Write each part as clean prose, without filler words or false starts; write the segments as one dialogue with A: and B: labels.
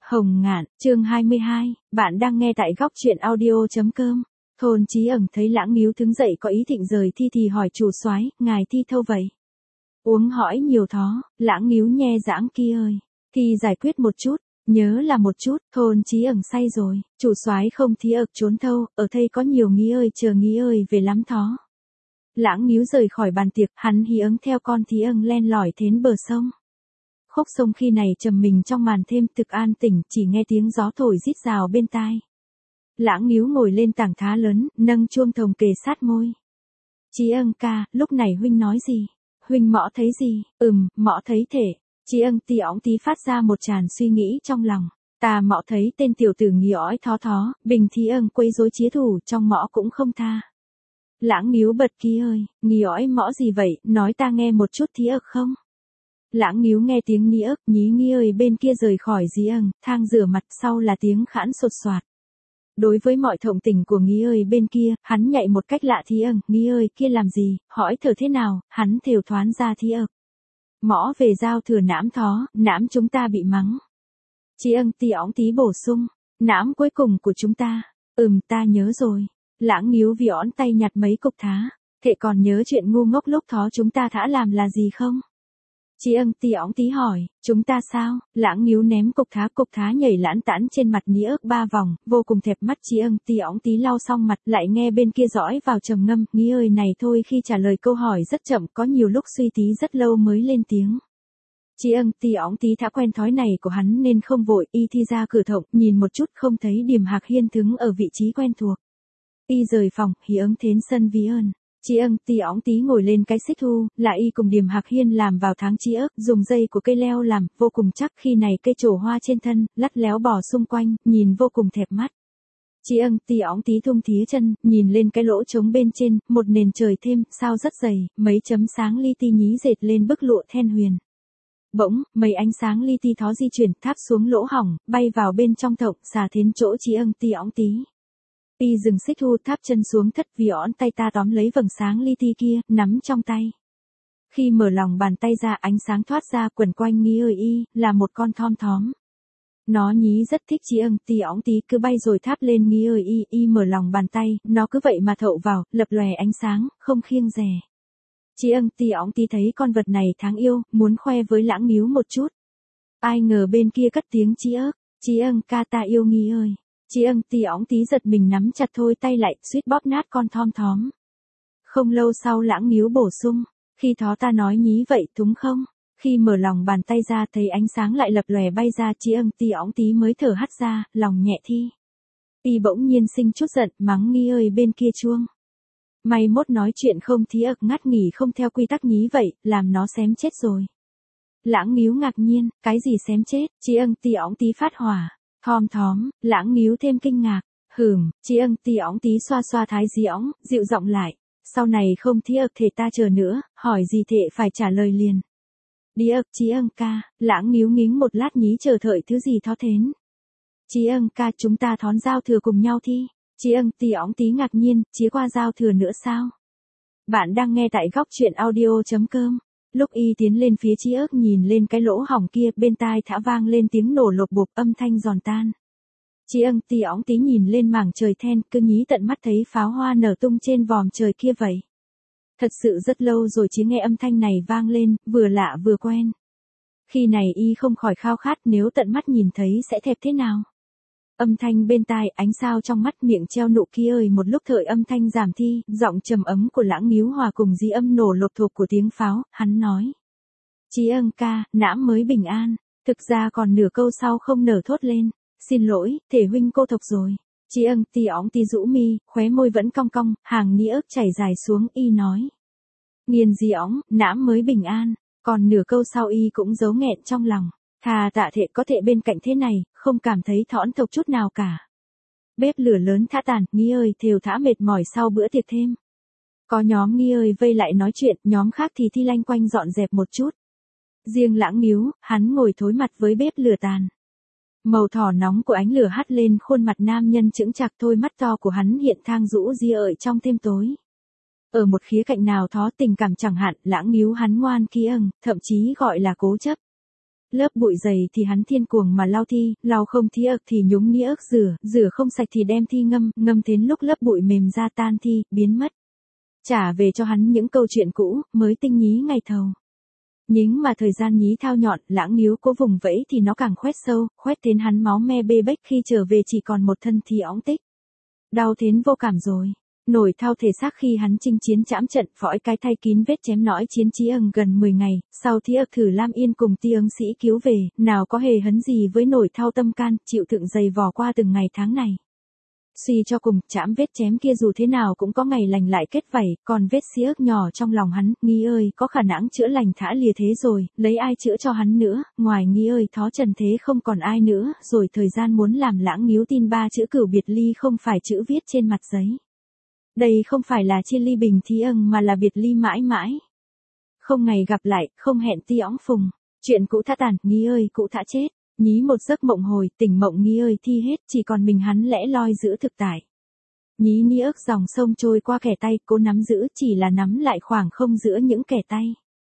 A: Hồng Ngạn, chương 22, bạn đang nghe tại góc truyện audio.com. Thôn Chí Ẩn thấy Lãng Nghiếu đứng dậy có ý định rời thi thì hỏi chủ soái, ngài thi thâu vậy? Uống hỏi nhiều thó, Lãng Nghiếu nhe dãng kia ơi. Thi giải quyết một chút, nhớ là một chút, Thôn Chí Ẩn say rồi, chủ soái không thi ực trốn thâu, ở đây có nhiều nghĩ ơi chờ nghĩ ơi về lắm thó. Lãng Nghiếu rời khỏi bàn tiệc, hắn hí ứng theo con Thí Ân len lỏi đến bờ sông. Khúc sông khi này trầm mình trong màn thêm thực an tĩnh, chỉ nghe tiếng gió thổi rít rào bên tai. Lãng Nghiếu ngồi lên tảng thá lớn, nâng chuông thồng kề sát môi. Chí Ân ca, lúc này huynh nói gì? Huynh mõ thấy gì? Mõ thấy thể. Chí Ân tí óng tí phát ra một tràn suy nghĩ trong lòng. Ta mõ thấy tên tiểu tử nghỉ ói thó thó, bình Thí Ân quấy rối chía thủ, trong mõ cũng không tha. Lãng Nghiếu bật kia ơi, nghỉ ói mõ gì vậy, nói ta nghe một chút Thí ực không? Lãng Nghiếu nghe tiếng ní ức, nhí nghi ơi bên kia rời khỏi Dí Ân, thang rửa mặt sau là tiếng khản sột soạt. Đối với mọi thđộng tình của nghi ơi bên kia, hắn nhạy một cách lạ Thí Ân, nghi ơi kia làm gì, hỏi thở thế nào, hắn thều thoán ra Thí ực. Mõ về giao thừa nãm thó, nãm chúng ta bị mắng. Chí Ân tí óng tí bổ sung, nãm cuối cùng của chúng ta, ta nhớ rồi. Lãng Nghiếu vì ón tay nhặt mấy cục thá, thế còn nhớ chuyện ngu ngốc lúc thó chúng ta thả làm là gì không? Chí Ân tí óng tí hỏi, chúng ta sao? Lãng Nghiếu ném cục thá nhảy lãn tãn trên mặt ní ức 3 vòng, vô cùng thẹp mắt. Chí Ân tí óng tí lau xong mặt, lại nghe bên kia dõi vào trầm ngâm, nghĩ ơi này thôi khi trả lời câu hỏi rất chậm, có nhiều lúc suy tí rất lâu mới lên tiếng. Chí Ân tí óng tí đã quen thói này của hắn nên không vội, y thi ra cửa thộng, nhìn một chút không thấy Điềm Hạc Hiên đứng ở vị trí quen thuộc. Y rời phòng, hí ứng đến sân Ví Ơn. Chí Ân tí óng tí ngồi lên cái xích thu, là y cùng Điềm Hạc Hiên làm vào tháng Chí Ức, dùng dây của cây leo làm, vô cùng chắc. Khi này cây trổ hoa trên thân, lắt léo bò xung quanh, nhìn vô cùng thẹp mắt. Chí Ân tí óng tí thung thía chân, nhìn lên cái lỗ trống bên trên, một nền trời thêm, sao rất dày, mấy chấm sáng li ti nhí dệt lên bức lụa then huyền. Bỗng, mấy ánh sáng li ti thó di chuyển, tháp xuống lỗ hỏng, bay vào bên trong thộng, xà đến chỗ Chí Ân tí óng tí. Y dừng xích thu tháp chân xuống thất vì õn tay ta tóm lấy vầng sáng li ti kia, nắm trong tay. Khi mở lòng bàn tay ra ánh sáng thoát ra quẩn quanh nghi ơi y, là một con thom thóm. Nó nhí rất thích Chí Ân tí óng tí cứ bay rồi tháp lên nghi ơi y mở lòng bàn tay, nó cứ vậy mà thậu vào, lập lòe ánh sáng, không khiêng dè. Chí Ân tí óng tí thấy con vật này tháng yêu, muốn khoe với Lãng Nghiếu một chút. Ai ngờ bên kia cất tiếng Chí Ức, Chí Ân ca ta yêu nghi ơi. Chí Ân tí óng tí giật mình nắm chặt thôi tay lại, suýt bóp nát con thom thóm. Không lâu sau Lãng Nghiếu bổ sung, khi thó ta nói nhí vậy đúng không? Khi mở lòng bàn tay ra thấy ánh sáng lại lập lòe bay ra, Chí Ân tí óng tí mới thở hắt ra, lòng nhẹ thi. Y bỗng nhiên sinh chút giận, mắng nghi ơi bên kia chuông. May mốt nói chuyện không Thí ực ngắt nghỉ không theo quy tắc nhí vậy, làm nó xém chết rồi. Lãng Nghiếu ngạc nhiên, cái gì xém chết? Chí Ân tí óng tí phát hỏa. Thom thóm, Lãng Nghiếu thêm kinh ngạc. Chí Ân tí óng tí xoa xoa thái dí óng, dịu giọng lại. Sau này không Thí ực thể ta chờ nữa, hỏi gì thể phải trả lời liền. Đi ực Chí Ân ca, Lãng Nghiếu ngính một lát nhí chờ thợi thứ gì thó thến. Chí Ân ca chúng ta thón giao thừa cùng nhau thi. Chí Ân tí óng tí ngạc nhiên, chí qua giao thừa nữa sao? Bạn đang nghe tại góc truyện audio.com. Lúc y tiến lên phía Chí Ức nhìn lên cái lỗ hỏng kia, bên tai thả vang lên tiếng nổ lộp bộp âm thanh giòn tan. Chí Ân tí óng tí nhìn lên mảng trời then, cứ nhí tận mắt thấy pháo hoa nở tung trên vòm trời kia vậy. Thật sự rất lâu rồi chỉ nghe âm thanh này vang lên, vừa lạ vừa quen. Khi này y không khỏi khao khát nếu tận mắt nhìn thấy sẽ thẹp thế nào. Âm thanh bên tai, ánh sao trong mắt, miệng treo nụ kia ơi một lúc thợi âm thanh giảm thi, giọng trầm ấm của Lãng Nghiếu hòa cùng dí âm nổ lộp thộp của tiếng pháo, hắn nói. Chí Ân ca, nãm mới bình an, thực ra còn nửa câu sau không nở thốt lên, xin lỗi, thể huynh cô thộc rồi. Chí Ân tí óng tí rũ mi, khóe môi vẫn cong cong, hàng ní ức chảy dài xuống, y nói. Nghiền dí óng, nãm mới bình an, còn nửa câu sau y cũng giấu nghẹn trong lòng. Thà tạ thệ có thể bên cạnh thế này, không cảm thấy thõn thộc chút nào cả. Bếp lửa lớn thả tàn, nghi ơi thều thả mệt mỏi sau bữa tiệc thêm. Có nhóm nghi ơi vây lại nói chuyện, nhóm khác thì thi lanh quanh dọn dẹp một chút. Riêng Lãng Nghiếu, hắn ngồi thối mặt với bếp lửa tàn. Màu thỏ nóng của ánh lửa hắt lên khuôn mặt nam nhân chững chạc, thôi mắt to của hắn hiện thang rũ ria ợi trong đêm tối. Ở một khía cạnh nào thó tình cảm chẳng hạn, Lãng Nghiếu hắn ngoan kia thậm chí gọi là cố chấp. Lớp bụi dày thì hắn thiên cuồng mà lau thi, lau không thi ức thì nhúng ni ức rửa, rửa không sạch thì đem thi ngâm, ngâm đến lúc lớp bụi mềm ra tan thi, biến mất. Trả về cho hắn những câu chuyện cũ, mới tinh nhí ngày thầu. Nhưng mà thời gian nhí thao nhọn, lãng níu cố vùng vẫy thì nó càng khoét sâu, khoét đến hắn máu me bê bết khi trở về chỉ còn một thân thi óng tích. Đau đến vô cảm rồi. Nổi thao thể xác khi hắn chinh chiến trảm trận phõi cái thay kín vết chém nõi chiến trí âng gần 10 ngày, sau thi ức thử Lam Yên cùng ti âng sĩ cứu về, nào có hề hấn gì với nổi thao tâm can, chịu thượng dày vò qua từng ngày tháng này. Suy cho cùng, chảm vết chém kia dù thế nào cũng có ngày lành lại kết vảy, còn vết xí ức nhỏ trong lòng hắn, Nghi ơi, có khả năng chữa lành thả lìa thế rồi, lấy ai chữa cho hắn nữa, ngoài Nghi ơi thó trần thế không còn ai nữa, rồi thời gian muốn làm lãng níu tin 3 chữ cửu biệt ly không phải chữ viết trên mặt giấy. Đây không phải là chia ly bình thi âng mà là biệt ly mãi mãi. Không ngày gặp lại, không hẹn ti óng phùng, chuyện cũ thả tàn, Nghi ơi cũ thả chết. Nhí một giấc mộng hồi, tỉnh mộng Nghi ơi thi hết, chỉ còn mình hắn lẽ loi giữ thực tại. Nhí ni ức dòng sông trôi qua kẻ tay, cố nắm giữ chỉ là nắm lại khoảng không giữa những kẻ tay.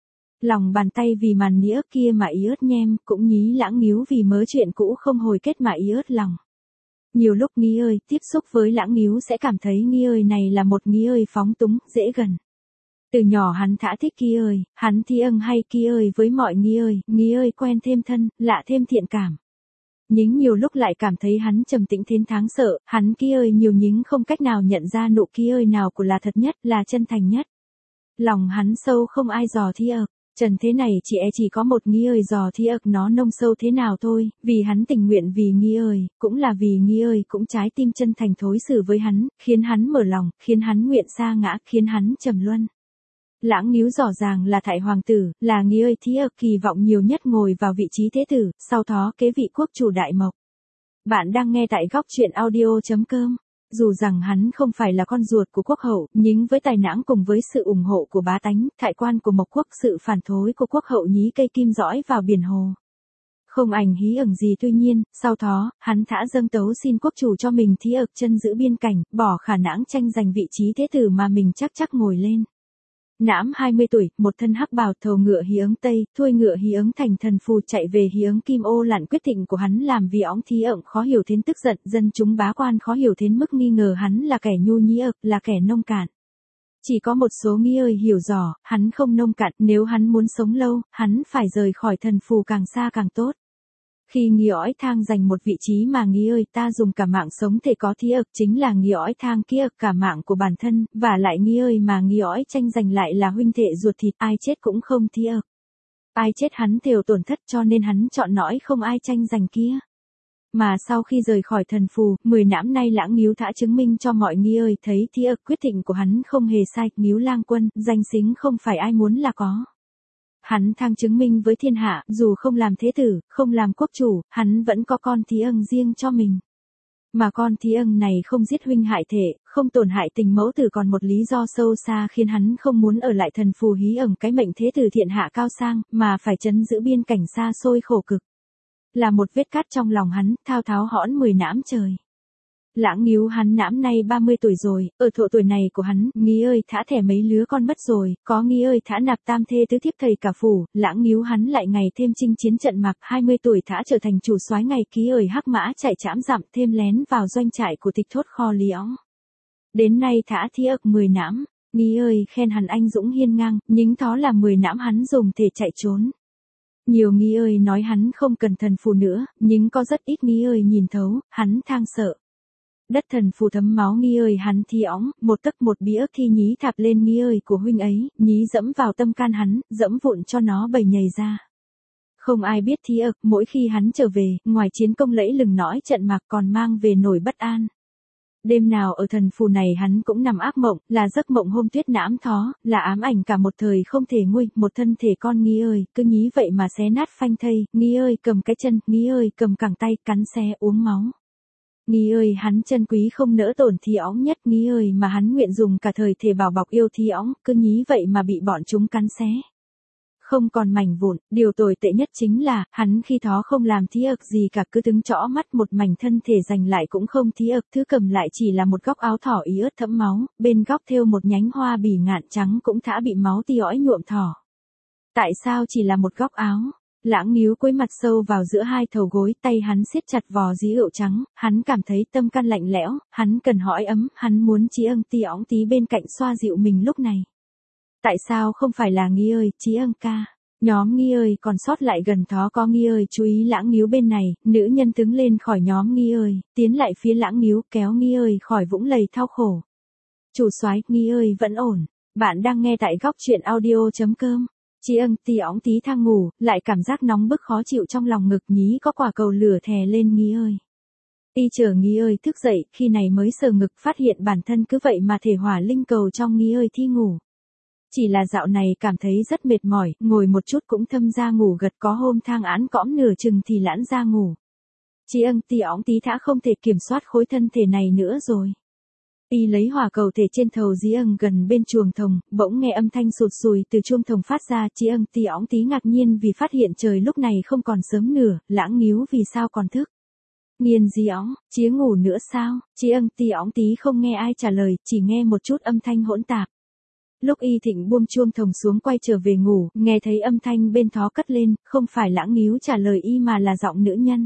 A: Lòng bàn tay vì màn ni ức kia mà ý ớt nhem, cũng nhí lãng níu vì mớ chuyện cũ không hồi kết mà ý ớt lòng. Nhiều lúc Nghi ơi tiếp xúc với lãng níu sẽ cảm thấy Nghi ơi này là một Nghi ơi phóng túng, dễ gần. Từ nhỏ hắn thả thích Ki ơi, hắn thi âng hay Ki ơi với mọi Nghi ơi quen thêm thân, lạ thêm thiện cảm. Nhưng nhiều lúc lại cảm thấy hắn trầm tĩnh đến đáng sợ, hắn Ki ơi nhiều nhưng không cách nào nhận ra nụ Ki ơi nào của là thật nhất, là chân thành nhất. Lòng hắn sâu không ai dò thi ực, trần thế này chỉ có một Nghi ơi dò thi ực nó nông sâu thế nào thôi, vì hắn tình nguyện vì Nghi ơi, cũng là vì Nghi ơi cũng trái tim chân thành thối xử với hắn, khiến hắn mở lòng, khiến hắn nguyện sa ngã, khiến hắn trầm luân. Lãng níu rõ ràng là thại hoàng tử, là Nghi ơi thí ực kỳ vọng nhiều nhất ngồi vào vị trí thế tử, sau đó kế vị quốc chủ đại mộc. Bạn đang nghe tại góc truyện audio.com. Dù rằng hắn không phải là con ruột của quốc hậu, nhưng với tài năng cùng với sự ủng hộ của bá tánh, thại quan của mộc quốc, sự phản thối của quốc hậu nhí cây kim dõi vào biển hồ. Không ảnh hí ẩn gì tuy nhiên, sau đó, hắn thả dâng tấu xin quốc chủ cho mình thí ực chân giữ biên cảnh, bỏ khả năng tranh giành vị trí thế tử mà mình chắc ngồi lên. Nãm 20 tuổi, một thân hắc bào thầu ngựa hí ứng Tây, thui ngựa hí ứng thành thần phù chạy về hí ứng Kim Ô lặn quyết định của hắn làm vì óng thí ẩn khó hiểu đến tức giận, dân chúng bá quan khó hiểu đến mức nghi ngờ hắn là kẻ nhu nhĩ ực, là kẻ nông cạn. Chỉ có một số Nghi ơi hiểu rõ, hắn không nông cạn, nếu hắn muốn sống lâu, hắn phải rời khỏi thần phù càng xa càng tốt. Khi Nghi ói thang giành một vị trí mà Nghi ơi ta dùng cả mạng sống thể có thí ực chính là Nghi ói thang kia cả mạng của bản thân, và lại Nghi ơi mà Nghi ói tranh giành lại là huynh đệ ruột thịt, ai chết cũng không thí ực. Ai chết hắn đều tổn thất cho nên hắn chọn nõi không ai tranh giành kia. Mà sau khi rời khỏi thần phù, 10 năm nay lãng níu thả chứng minh cho mọi Nghi ơi thấy thí ực quyết định của hắn không hề sai, níu lang quân, danh xính không phải ai muốn là có. Hắn thang chứng minh với thiên hạ, dù không làm thế tử, không làm quốc chủ, hắn vẫn có con thí âng riêng cho mình. Mà con thí âng này không giết huynh hại thể, không tổn hại tình mẫu tử còn một lý do sâu xa khiến hắn không muốn ở lại thần phù hí ẩn cái mệnh thế tử thiện hạ cao sang, mà phải trấn giữ biên cảnh xa xôi khổ cực. Là một vết cắt trong lòng hắn, thao tháo hõn 10 nãm trời. Lãng níu hắn nãm nay 30 tuổi rồi, ở độ tuổi này của hắn, Nghi ơi thả thẻ mấy lứa con mất rồi, có Nghi ơi thả nạp tam thê tứ thiếp thầy cả phủ, lãng níu hắn lại ngày thêm chinh chiến trận mạc, 20 tuổi thả trở thành chủ soái ngày ký ơi hắc mã chạy trảm dặm thêm lén vào doanh trại của tịch thốt kho lý óng. Đến nay thả thí ực 10 nãm, Nghi ơi khen hắn anh dũng hiên ngang, nhưng đó là 10 nãm hắn dùng thể chạy trốn. Nhiều Nghi ơi nói hắn không cần thần phù nữa, nhưng có rất ít Nghi ơi nhìn thấu, hắn thang sợ. Đất thần phù thấm máu Nghi ơi hắn thi óng, một tấc một bĩa thi nhí thạp lên Nghi ơi của huynh ấy, nhí dẫm vào tâm can hắn, dẫm vụn cho nó bầy nhầy ra. Không ai biết thí ực, mỗi khi hắn trở về, ngoài chiến công lẫy lừng nõi trận mạc còn mang về nổi bất an. Đêm nào ở thần phù này hắn cũng nằm ác mộng, là giấc mộng hôm tuyết nãm thó, là ám ảnh cả một thời không thể nguôi, một thân thể con Nghi ơi, cứ nhí vậy mà xé nát phanh thây, Nghi ơi cầm cái chân, Nghi ơi cầm cẳng tay, cắn xé uống máu. Nghi ơi hắn chân quý không nỡ tổn thí óng nhất, Nghi ơi mà hắn nguyện dùng cả thời thể bảo bọc yêu thí óng, cứ nhí vậy mà bị bọn chúng cắn xé. Không còn mảnh vụn, điều tồi tệ nhất chính là, hắn khi đó không làm thí ực gì cả, cứ đứng trõ mắt một mảnh thân thể giành lại cũng không thí ực, thứ cầm lại chỉ là một góc áo thỏ ý ớt thẫm máu, bên góc thêu một nhánh hoa bỉ ngạn trắng cũng thả bị máu ti ói nhuộm thỏ. Tại sao chỉ là một góc áo? Lãng Níu cúi mặt sâu vào giữa hai thầu gối, tay hắn siết chặt vò dí rượu trắng, hắn cảm thấy tâm can lạnh lẽo, hắn cần hỏi ấm, hắn muốn Chí Ân Tí óng tí bên cạnh xoa dịu mình lúc này. Tại sao không phải là Nghi ơi, Chí Ân ca? Nhóm Nghi ơi còn sót lại gần đó có Nghi ơi chú ý Lãng Níu bên này, nữ nhân đứng lên khỏi nhóm Nghi ơi, tiến lại phía Lãng Níu kéo Nghi ơi khỏi vũng lầy thao khổ. Chủ soái, Nghi ơi vẫn ổn. Bạn đang nghe tại góc truyện audio.com. Chí Ân Tí óng tí thang ngủ, lại cảm giác nóng bức khó chịu trong lòng ngực nhí có quả cầu lửa thè lên Nghi ơi. Y chờ Nghi ơi thức dậy, khi này mới sờ ngực phát hiện bản thân cứ vậy mà thể hỏa linh cầu trong Nghi ơi thi ngủ. Chỉ là dạo này cảm thấy rất mệt mỏi, ngồi một chút cũng thâm ra ngủ gật, có hôm thang án cõm nửa chừng thì lãn ra ngủ. Chí Ân Tí óng tí đã không thể kiểm soát khối thân thể này nữa rồi. Y lấy hỏa cầu thể trên thầu Chí Ân gần bên chuồng thồng, bỗng nghe âm thanh sụt sùi từ chuông thồng phát ra. Chí Ân Tí óng tí ngạc nhiên vì phát hiện trời lúc này không còn sớm nửa, Lãng Níu vì sao còn thức. Nghiền Dí óng, Chí ngủ nữa sao? Chí Ân Tí óng tí không nghe ai trả lời, chỉ nghe một chút âm thanh hỗn tạp. Lúc Y Thịnh buông chuông thồng xuống quay trở về ngủ, nghe thấy âm thanh bên thó cất lên, không phải Lãng Níu trả lời Y mà là giọng nữ nhân.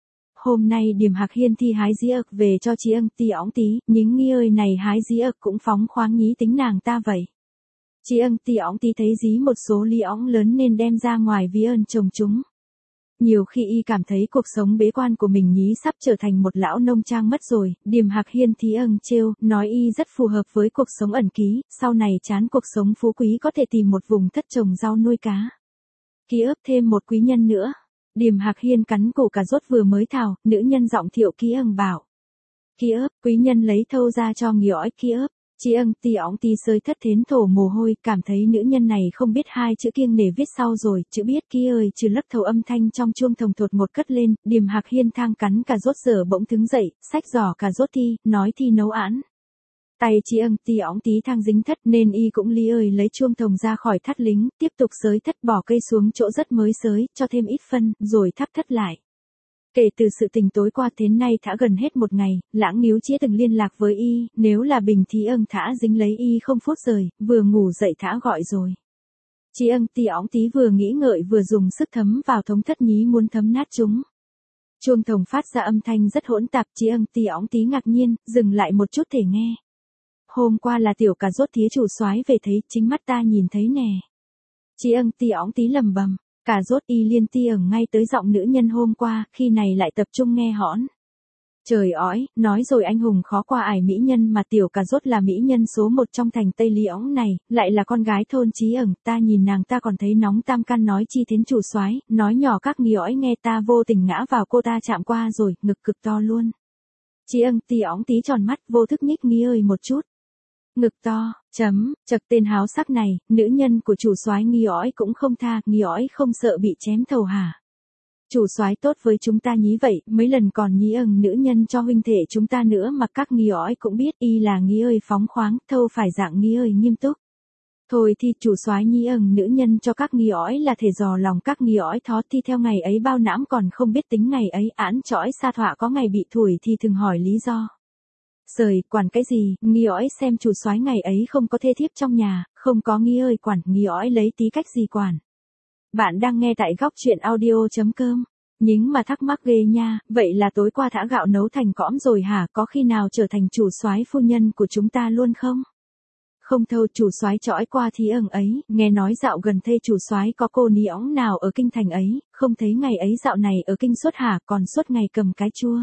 A: Hôm nay Điềm Hạc Hiên thi hái dĩ ực về cho Chí Ân Tí óng tí, nhính Nghi ơi này hái dĩ ực cũng phóng khoáng nhí tính nàng ta vậy. Chí Ân Tí óng tí thấy dí một số ly óng lớn nên đem ra ngoài ví ơn trồng chúng. Nhiều khi Y cảm thấy cuộc sống bế quan của mình nhí sắp trở thành một lão nông trang mất rồi, Điềm Hạc Hiên Thí ân trêu, nói Y rất phù hợp với cuộc sống ẩn ký, sau này chán cuộc sống phú quý có thể tìm một vùng thất trồng rau nuôi cá. Ký ức thêm một quý nhân nữa. Điềm Hạc Hiên cắn cổ cà rốt vừa mới thào, nữ nhân giọng Thiệu Ký ưng bảo. Ký ức, quý nhân lấy thâu ra cho Nghi ói ký ức. Chí Ân Tí óng tí sơi thất thến thổ mồ hôi, cảm thấy nữ nhân này không biết hai chữ kiêng nể viết sau rồi, chữ biết Ký ơi trừ lấp thầu âm thanh trong chuông thồng thột một cất lên, Điềm Hạc Hiên thang cắn cà rốt giờ bỗng đứng dậy, xách giỏ cà rốt thi, nói thi nấu án. Tay Chí Ân Tí óng tí thang dính thất nên Y cũng li ơi lấy chuông thồng ra khỏi thắt lính, tiếp tục sới thất bỏ cây xuống chỗ rất mới sới, cho thêm ít phân, rồi thắp thất lại. Kể từ sự tình tối qua đến nay đã gần hết một ngày, Lãng Níu chưa từng liên lạc với Y, nếu là bình thì thả dính lấy Y không phút rời, vừa ngủ dậy thả gọi rồi. Chí Ân Tí óng tí vừa nghĩ ngợi vừa dùng sức thấm vào thống thất nhí muốn thấm nát chúng. Chuông thồng phát ra âm thanh rất hỗn tạp, Chí Ân Tí óng tí ngạc nhiên, dừng lại một chút để nghe. Hôm qua là tiểu cà rốt thía chủ soái về thấy, chính mắt ta nhìn thấy nè. Chí Ân Tí óng tí lầm bầm, cà rốt Y liên ti ẩn ngay tới giọng nữ nhân hôm qua, khi này lại tập trung nghe hõn. Trời ói, nói rồi anh hùng khó qua ải mỹ nhân mà tiểu cà rốt là mỹ nhân số một trong thành Tây Lý óng này, lại là con gái thôn Chí ẩn, ta nhìn nàng ta còn thấy nóng tam can nói chi thiến chủ soái, nói nhỏ các Nghi ói nghe ta vô tình ngã vào cô ta chạm qua rồi, ngực cực to luôn. Chí Ân Tí óng tí tròn mắt vô thức nhích Nghi ơi một chút. Ngực to, chật tên háo sắc này, nữ nhân của chủ soái Nghi ói cũng không tha, Nghi ói không sợ bị chém thầu hả? Chủ soái tốt với chúng ta nhí vậy, mấy lần còn nhí nữ nhân cho huynh thể chúng ta nữa mà các Nghi ói cũng biết Y là Nghi ơi phóng khoáng, thâu phải dạng Nghi ơi nghiêm túc. Thôi thì chủ soái nhí nữ nhân cho các Nghi ói là thể dò lòng các Nghi ói thó thì theo ngày ấy bao nãm còn không biết tính ngày ấy án trõi sa thọa có ngày bị thủi thì thường hỏi lý do. Sời, quản cái gì, Nghi ói xem chủ soái ngày ấy không có thê thiếp trong nhà, không có Nghi ơi quản, Nghi ói lấy tí cách gì quản. Bạn đang nghe tại góc truyện audio.com. Nhính mà thắc mắc ghê nha, vậy là tối qua thả gạo nấu thành cõm rồi hả, có khi nào trở thành chủ soái phu nhân của chúng ta luôn không? Không thâu chủ soái trõi qua thì ấy, nghe nói dạo gần thê chủ soái có cô ní óng nào ở kinh thành ấy, không thấy ngày ấy dạo này ở kinh suốt hả, còn suốt ngày cầm cái chua.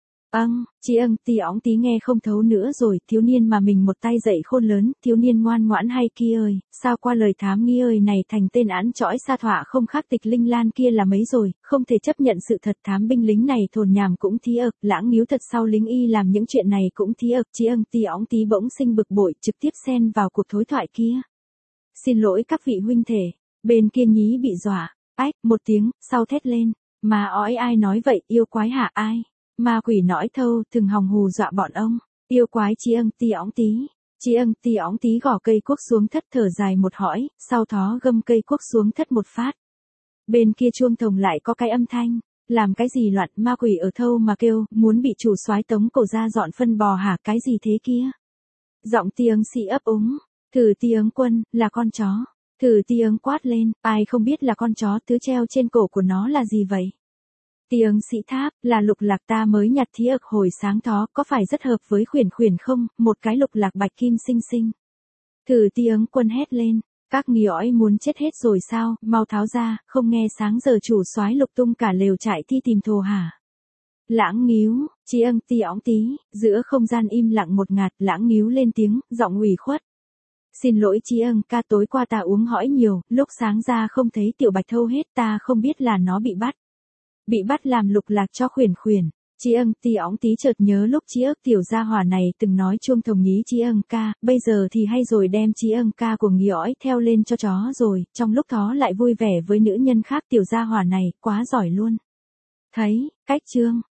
A: Chí Ân Tí óng tí nghe không thấu nữa rồi, thiếu niên mà mình một tay dạy khôn lớn, thiếu niên ngoan ngoãn hay kia ơi, sao qua lời thám Nghi ơi này thành tên án trõi sa thọa không khác Tịch Linh Lan kia là mấy rồi, không thể chấp nhận sự thật thám binh lính này thồn nhảm cũng thí ực, Lãng Níu thật sau lính Y làm những chuyện này cũng thí ực, Chí Ân Tí óng tí bỗng sinh bực bội, trực tiếp xen vào cuộc thối thoại kia. Xin lỗi các vị huynh thể, bên kia nhí bị dọa, ách, một tiếng, sau thét lên, mà ói ai nói vậy, yêu quái hả ai? Ma quỷ nói thâu, thường hòng hù dọa bọn ông, yêu quái Chí Ân Tí óng tí. Chí Ân Tí óng tí gõ cây cuốc xuống thất thở dài một hỏi, sau đó gâm cây cuốc xuống thất một phát. Bên kia chuông thồng lại có cái âm thanh, làm cái gì loạn, ma quỷ ở thâu mà kêu, muốn bị chủ soái tống cổ ra dọn phân bò hả, cái gì thế kia? Giọng tiếng sĩ ấp úng, thử tiếng quân, là con chó. Thử ti ớng quát lên, ai không biết là con chó thứ treo trên cổ của nó là gì vậy? Ti ớng sĩ tháp, là lục lạc ta mới nhặt thí ực hồi sáng đó, có phải rất hợp với khuyển khuyển không, một cái lục lạc bạch kim xinh xinh. Thử ti ớng quân hét lên, các nghi ói muốn chết hết rồi sao, mau tháo ra, không nghe sáng giờ chủ soái lục tung cả lều trại thi tìm thồ hả? Lãng Ngíu, Chí âng ti óng tí, giữa không gian im lặng một ngạt, Lãng Ngíu lên tiếng, giọng ủy khuất. Xin lỗi Chí âng ca, tối qua ta uống hỏi nhiều, lúc sáng ra không thấy tiểu bạch thâu hết, ta không biết là nó bị bắt. Bị bắt làm lục lạc cho khuyển khuyển. Chí âng ti óng tí chợt nhớ lúc Chí ức tiểu gia hỏa này từng nói chuông thống nhí Chí âng ca, bây giờ thì hay rồi đem Chí âng ca của nghi ói theo lên cho chó rồi, trong lúc đó lại vui vẻ với nữ nhân khác, tiểu gia hỏa này, quá giỏi luôn. Thấy, cách chương.